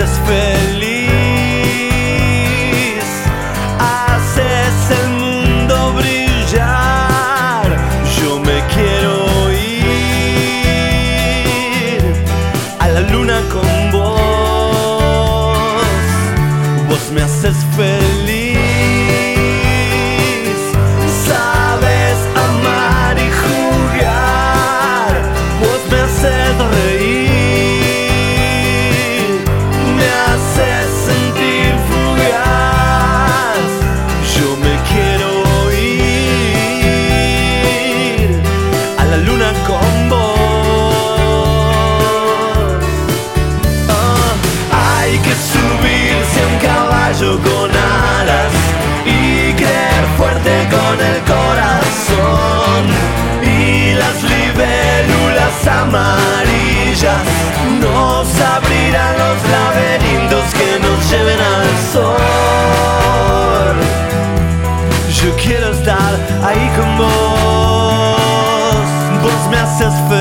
haces feliz, haces el mundo brillar. Yo me quiero ir a la luna con vos. Vos me haces feliz, sabes amar y jugar. Vos me haces reír, me haces sentir fugaz. Yo me quiero ir a la luna con vos. Hay que subirse a un caballo con alas y creer fuerte con el corazón. Y las libélulas amarillas nos abrirán los laberintos que nos lleven al sol. Yo quiero estar ahí con vos. Vos me haces feliz.